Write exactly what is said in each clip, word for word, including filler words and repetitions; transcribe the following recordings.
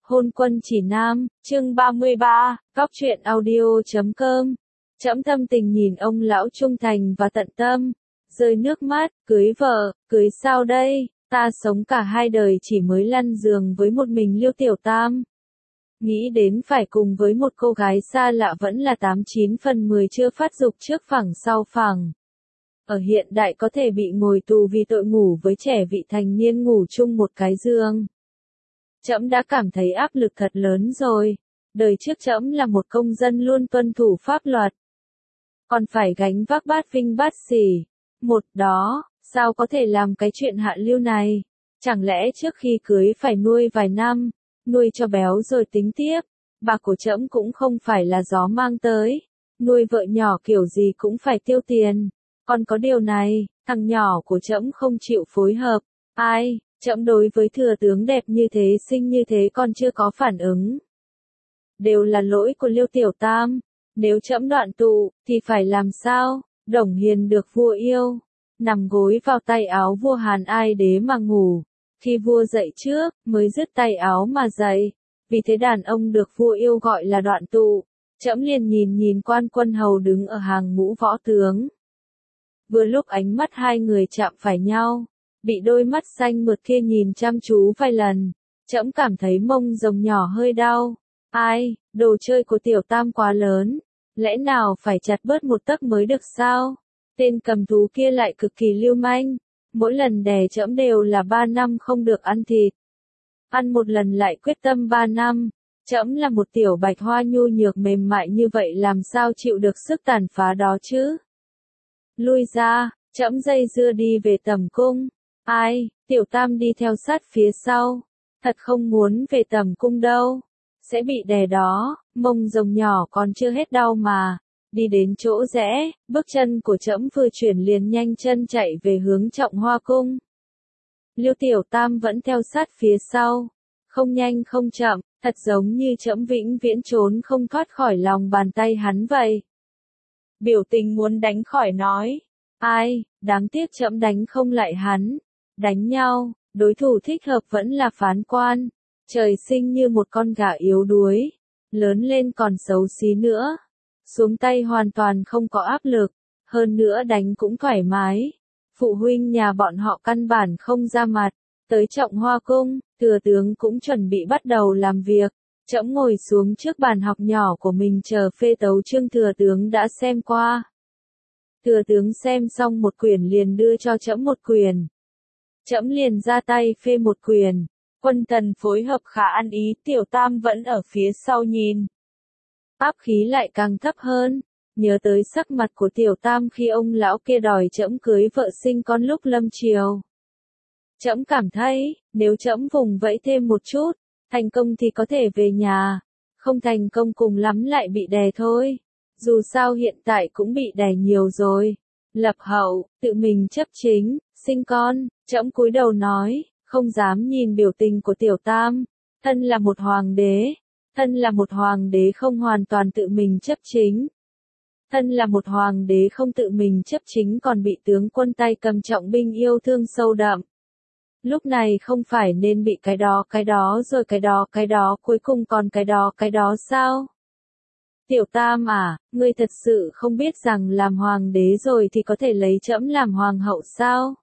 Hôn quân chỉ nam, chương ba mươi ba, góc truyện audio chấm com. Trẫm thâm tình nhìn ông lão trung thành và tận tâm, rơi nước mắt, cưới vợ, cưới sao đây, ta sống cả hai đời chỉ mới lăn giường với một mình Liêu Tiểu Tam. Nghĩ đến phải cùng với một cô gái xa lạ vẫn là tám chín phần mười chưa phát dục trước phẳng sau phẳng. Ở hiện đại có thể bị ngồi tù vì tội ngủ với trẻ vị thành niên ngủ chung một cái giường. Trẫm đã cảm thấy áp lực thật lớn rồi. Đời trước trẫm là một công dân luôn tuân thủ pháp luật, còn phải gánh vác bát vinh bát sỉ. Một đó, sao có thể làm cái chuyện hạ lưu này? Chẳng lẽ trước khi cưới phải nuôi vài năm, nuôi cho béo rồi tính tiếp? Bạc của trẫm cũng không phải là gió mang tới. Nuôi vợ nhỏ kiểu gì cũng phải tiêu tiền. Còn có điều này, thằng nhỏ của trẫm không chịu phối hợp. Ai? Trẫm đối với thừa tướng đẹp như thế xinh như thế còn chưa có phản ứng. Đều là lỗi của Liêu Tiểu Tam. Nếu trẫm đoạn tụ, thì phải làm sao? Đồng Hiền được vua yêu, nằm gối vào tay áo vua Hàn Ai Đế mà ngủ. Khi vua dậy trước, mới dứt tay áo mà dậy. Vì thế đàn ông được vua yêu gọi là đoạn tụ. Trẫm liền nhìn nhìn Quan Quân Hầu đứng ở hàng ngũ võ tướng. Vừa lúc ánh mắt hai người chạm phải nhau, bị đôi mắt xanh mượt kia nhìn chăm chú vài lần, trẫm cảm thấy mông rồng nhỏ hơi đau. Ai, đồ chơi của Tiểu Tam quá lớn, lẽ nào phải chặt bớt một tấc mới được sao? Tên cầm thú kia lại cực kỳ lưu manh, mỗi lần đè trẫm đều là ba năm không được ăn thịt. Ăn một lần lại quyết tâm ba năm, trẫm là một tiểu bạch hoa nhu nhược mềm mại như vậy làm sao chịu được sức tàn phá đó chứ? Lui ra, trẫm dây dưa đi về tầm cung. Ai, Tiểu Tam đi theo sát phía sau. Thật không muốn về tầm cung đâu. Sẽ bị đè đó, mông rồng nhỏ còn chưa hết đau mà. Đi đến chỗ rẽ, bước chân của trẫm vừa chuyển liền nhanh chân chạy về hướng Trọng Hoa cung. Liêu Tiểu Tam vẫn theo sát phía sau. Không nhanh không chậm, thật giống như trẫm vĩnh viễn trốn không thoát khỏi lòng bàn tay hắn vậy. Biểu tình muốn đánh khỏi nói. Ai, đáng tiếc trẫm đánh không lại hắn. Đánh nhau, đối thủ thích hợp vẫn là phán quan. Trời sinh như một con gà yếu đuối, lớn lên còn xấu xí nữa. Xuống tay hoàn toàn không có áp lực, hơn nữa đánh cũng thoải mái. Phụ huynh nhà bọn họ căn bản không ra mặt. Tới Trọng Hoa cung, thừa tướng cũng chuẩn bị bắt đầu làm việc. Trẫm ngồi xuống trước bàn học nhỏ của mình chờ phê tấu chương thừa tướng đã xem qua. Thừa tướng xem xong một quyển liền đưa cho trẫm một quyển. Trẫm liền ra tay phê một quyển. Quân thần phối hợp khá ăn ý, Tiểu Tam vẫn ở phía sau nhìn. Áp khí lại càng thấp hơn. Nhớ tới sắc mặt của Tiểu Tam khi ông lão kia đòi trẫm cưới vợ sinh con lúc lâm triều. Trẫm cảm thấy, nếu trẫm vùng vẫy thêm một chút, thành công thì có thể về nhà, không thành công cùng lắm lại bị đè thôi. Dù sao hiện tại cũng bị đè nhiều rồi. Lập hậu, tự mình chấp chính, sinh con, trẫm cúi đầu nói, không dám nhìn biểu tình của Tiểu Tam. Thân là một hoàng đế, thân là một hoàng đế không hoàn toàn tự mình chấp chính. Thân là một hoàng đế không tự mình chấp chính còn bị tướng quân tay cầm trọng binh yêu thương sâu đậm. Lúc này không phải nên bị cái đó cái đó rồi cái đó cái đó cuối cùng còn cái đó cái đó sao? Tiểu Tam à, ngươi thật sự không biết rằng làm hoàng đế rồi thì có thể lấy trẫm làm hoàng hậu sao?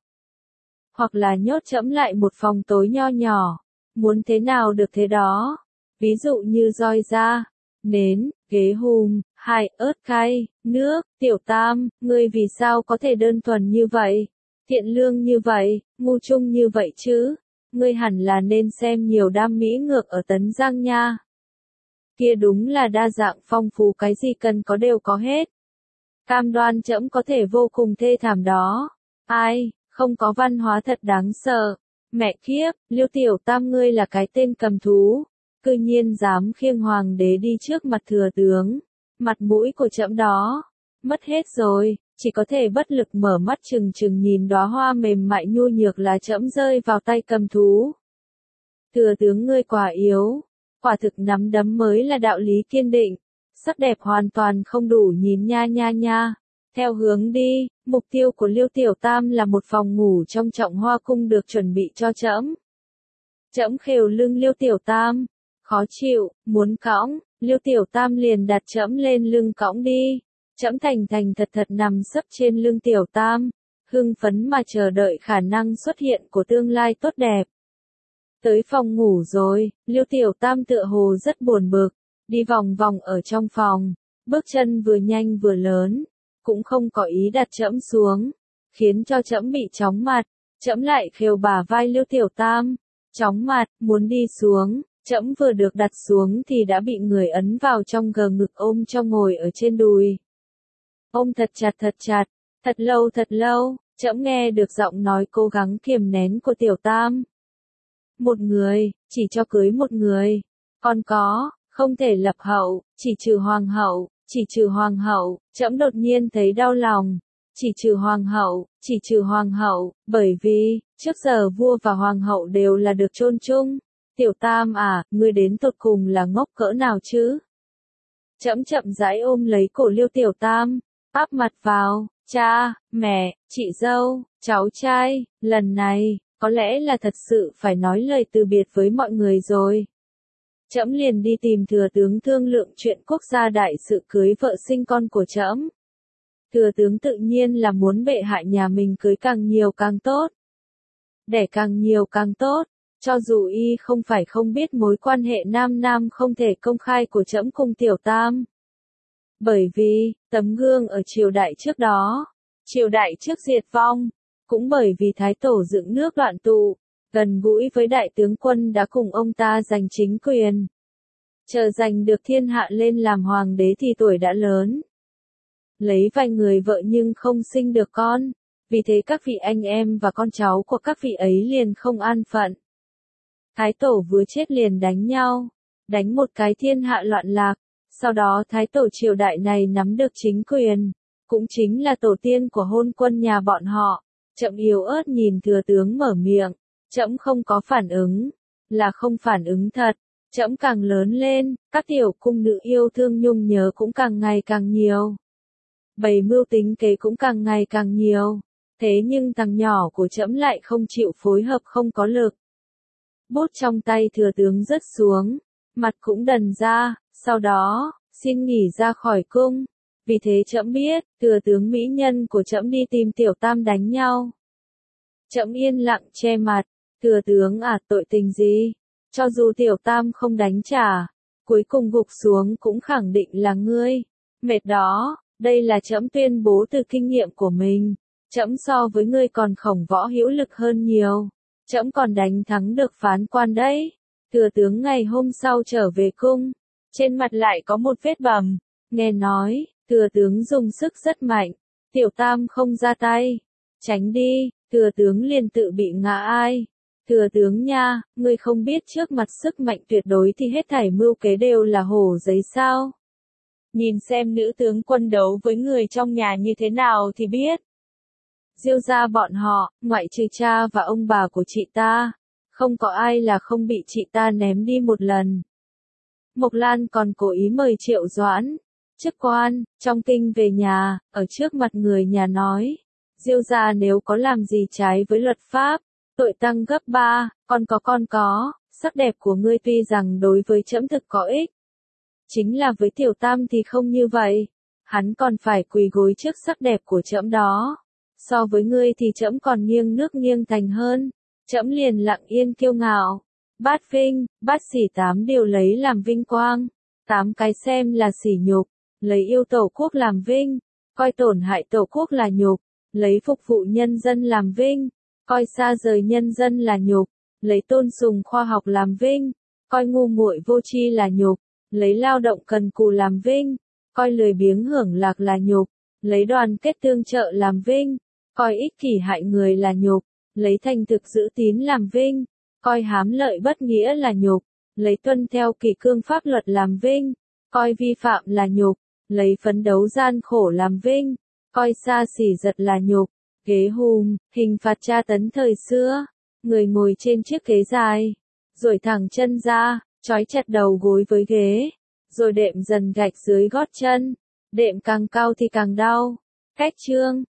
Hoặc là nhốt trẫm lại một phòng tối nho nhỏ, muốn thế nào được thế đó. Ví dụ như roi da, nến, ghế hùm, hài, ớt cay, nước. Tiểu Tam, ngươi vì sao có thể đơn thuần như vậy? Thiện lương như vậy, ngu trung như vậy chứ? Ngươi hẳn là nên xem nhiều đam mỹ ngược ở Tấn Giang nha. Kia đúng là đa dạng phong phú, cái gì cần có đều có hết. Cam đoan trẫm có thể vô cùng thê thảm đó. Ai, không có văn hóa thật đáng sợ. Mẹ kiếp, Liêu Tiểu Tam ngươi là cái tên cầm thú. Cư nhiên dám khiêng hoàng đế đi trước mặt thừa tướng. Mặt mũi của trẫm đó, mất hết rồi, chỉ có thể bất lực mở mắt trừng trừng nhìn đóa hoa mềm mại nhu nhược là trẫm rơi vào tay cầm thú. Thừa tướng ngươi quả yếu. Quả thực nắm đấm mới là đạo lý kiên định. Sắc đẹp hoàn toàn không đủ nhìn nha nha nha. Theo hướng đi, mục tiêu của Liêu Tiểu Tam là một phòng ngủ trong Trọng Hoa cung được chuẩn bị cho trẫm. Trẫm khều lưng Liêu Tiểu Tam, khó chịu, muốn cõng, Lưu Tiểu Tam liền đặt trẫm lên lưng cõng đi. Trẫm thành thành thật thật nằm sấp trên lưng Tiểu Tam, hưng phấn mà chờ đợi khả năng xuất hiện của tương lai tốt đẹp. Tới phòng ngủ rồi, Lưu Tiểu Tam tựa hồ rất buồn bực, đi vòng vòng ở trong phòng, bước chân vừa nhanh vừa lớn, cũng không có ý đặt trẫm xuống, khiến cho trẫm bị chóng mặt. Trẫm lại khều bả vai Lưu Tiểu Tam, chóng mặt, muốn đi xuống, trẫm vừa được đặt xuống thì đã bị người ấn vào trong gờ ngực ôm cho ngồi ở trên đùi. Ôm thật chặt thật chặt, thật lâu thật lâu, trẫm nghe được giọng nói cố gắng kiềm nén của Tiểu Tam. Một người, chỉ cho cưới một người, còn có, không thể lập hậu, chỉ trừ hoàng hậu, chỉ trừ hoàng hậu, trẫm đột nhiên thấy đau lòng. Chỉ trừ hoàng hậu, chỉ trừ hoàng hậu, bởi vì, trước giờ vua và hoàng hậu đều là được chôn chung. Tiểu Tam à, ngươi đến tột cùng là ngốc cỡ nào chứ? Trẫm chậm rãi ôm lấy cổ Lưu Tiểu Tam, áp mặt vào, cha, mẹ, chị dâu, cháu trai, lần này, có lẽ là thật sự phải nói lời từ biệt với mọi người rồi. Trẫm liền đi tìm thừa tướng thương lượng chuyện quốc gia đại sự cưới vợ sinh con của trẫm. Thừa tướng tự nhiên là muốn bệ hạ nhà mình cưới càng nhiều càng tốt. Đẻ càng nhiều càng tốt, cho dù y không phải không biết mối quan hệ nam nam không thể công khai của trẫm cùng Tiểu Tam. Bởi vì, tấm gương ở triều đại trước đó, triều đại trước diệt vong, cũng bởi vì thái tổ dựng nước loạn tụ, gần gũi với đại tướng quân đã cùng ông ta giành chính quyền. Chờ giành được thiên hạ lên làm hoàng đế thì tuổi đã lớn. Lấy vài người vợ nhưng không sinh được con, vì thế các vị anh em và con cháu của các vị ấy liền không an phận. Thái tổ vừa chết liền đánh nhau, đánh một cái thiên hạ loạn lạc, sau đó thái tổ triều đại này nắm được chính quyền, cũng chính là tổ tiên của hôn quân nhà bọn họ. Trẫm yếu ớt nhìn thừa tướng mở miệng, trẫm không có phản ứng, là không phản ứng thật. Trẫm càng lớn lên, các tiểu cung nữ yêu thương nhung nhớ cũng càng ngày càng nhiều. Bày mưu tính kế cũng càng ngày càng nhiều, thế nhưng thằng nhỏ của trẫm lại không chịu phối hợp không có lực. Bút trong tay thừa tướng rớt xuống, mặt cũng đần ra, sau đó, xin nghỉ ra khỏi cung. Vì thế trẫm biết, thừa tướng mỹ nhân của trẫm đi tìm Tiểu Tam đánh nhau. Trẫm yên lặng che mặt, thừa tướng à, tội tình gì? Cho dù Tiểu Tam không đánh trả, cuối cùng gục xuống cũng khẳng định là ngươi. Mệt đó. Đây là trẫm tuyên bố từ kinh nghiệm của mình. Trẫm so với ngươi còn khổng võ hữu lực hơn nhiều. Trẫm còn đánh thắng được phán quan đấy. Thừa tướng ngày hôm sau trở về cung, trên mặt lại có một vết bầm. Nghe nói, thừa tướng dùng sức rất mạnh. Tiểu Tam không ra tay. Tránh đi, thừa tướng liền tự bị ngã ai. Thừa tướng nha, ngươi không biết trước mặt sức mạnh tuyệt đối thì hết thảy mưu kế đều là hổ giấy sao? Nhìn xem nữ tướng quân đấu với người trong nhà như thế nào thì biết. Diêu gia bọn họ, ngoại trừ cha và ông bà của chị ta, không có ai là không bị chị ta ném đi một lần. Mộc Lan còn cố ý mời Triệu Doãn, chức quan, trong kinh về nhà, ở trước mặt người nhà nói, Diêu gia nếu có làm gì trái với luật pháp, tội tăng gấp ba, con có con có, sắc đẹp của ngươi tuy rằng đối với trẫm thực có ích. Chính là với Tiểu Tam thì không như vậy, hắn còn phải quỳ gối trước sắc đẹp của trẫm đó. So với ngươi thì trẫm còn nghiêng nước nghiêng thành hơn, trẫm liền lặng yên kiêu ngạo. Bát vinh, bát sỉ tám điều lấy làm vinh quang, tám cái xem là sỉ nhục, lấy yêu tổ quốc làm vinh, coi tổn hại tổ quốc là nhục, lấy phục vụ nhân dân làm vinh, coi xa rời nhân dân là nhục, lấy tôn sùng khoa học làm vinh, coi ngu muội vô tri là nhục, lấy lao động cần cù làm vinh, coi lười biếng hưởng lạc là nhục, lấy đoàn kết tương trợ làm vinh, coi ích kỷ hại người là nhục, lấy thành thực giữ tín làm vinh, coi hám lợi bất nghĩa là nhục, lấy tuân theo kỷ cương pháp luật làm vinh, coi vi phạm là nhục, lấy phấn đấu gian khổ làm vinh, coi xa xỉ giật là nhục. Ghế hùm, hình phạt tra tấn thời xưa, người ngồi trên chiếc ghế dài, rồi thẳng chân ra, trói chặt đầu gối với ghế, rồi đệm dần gạch dưới gót chân, đệm càng cao thì càng đau. Cách chương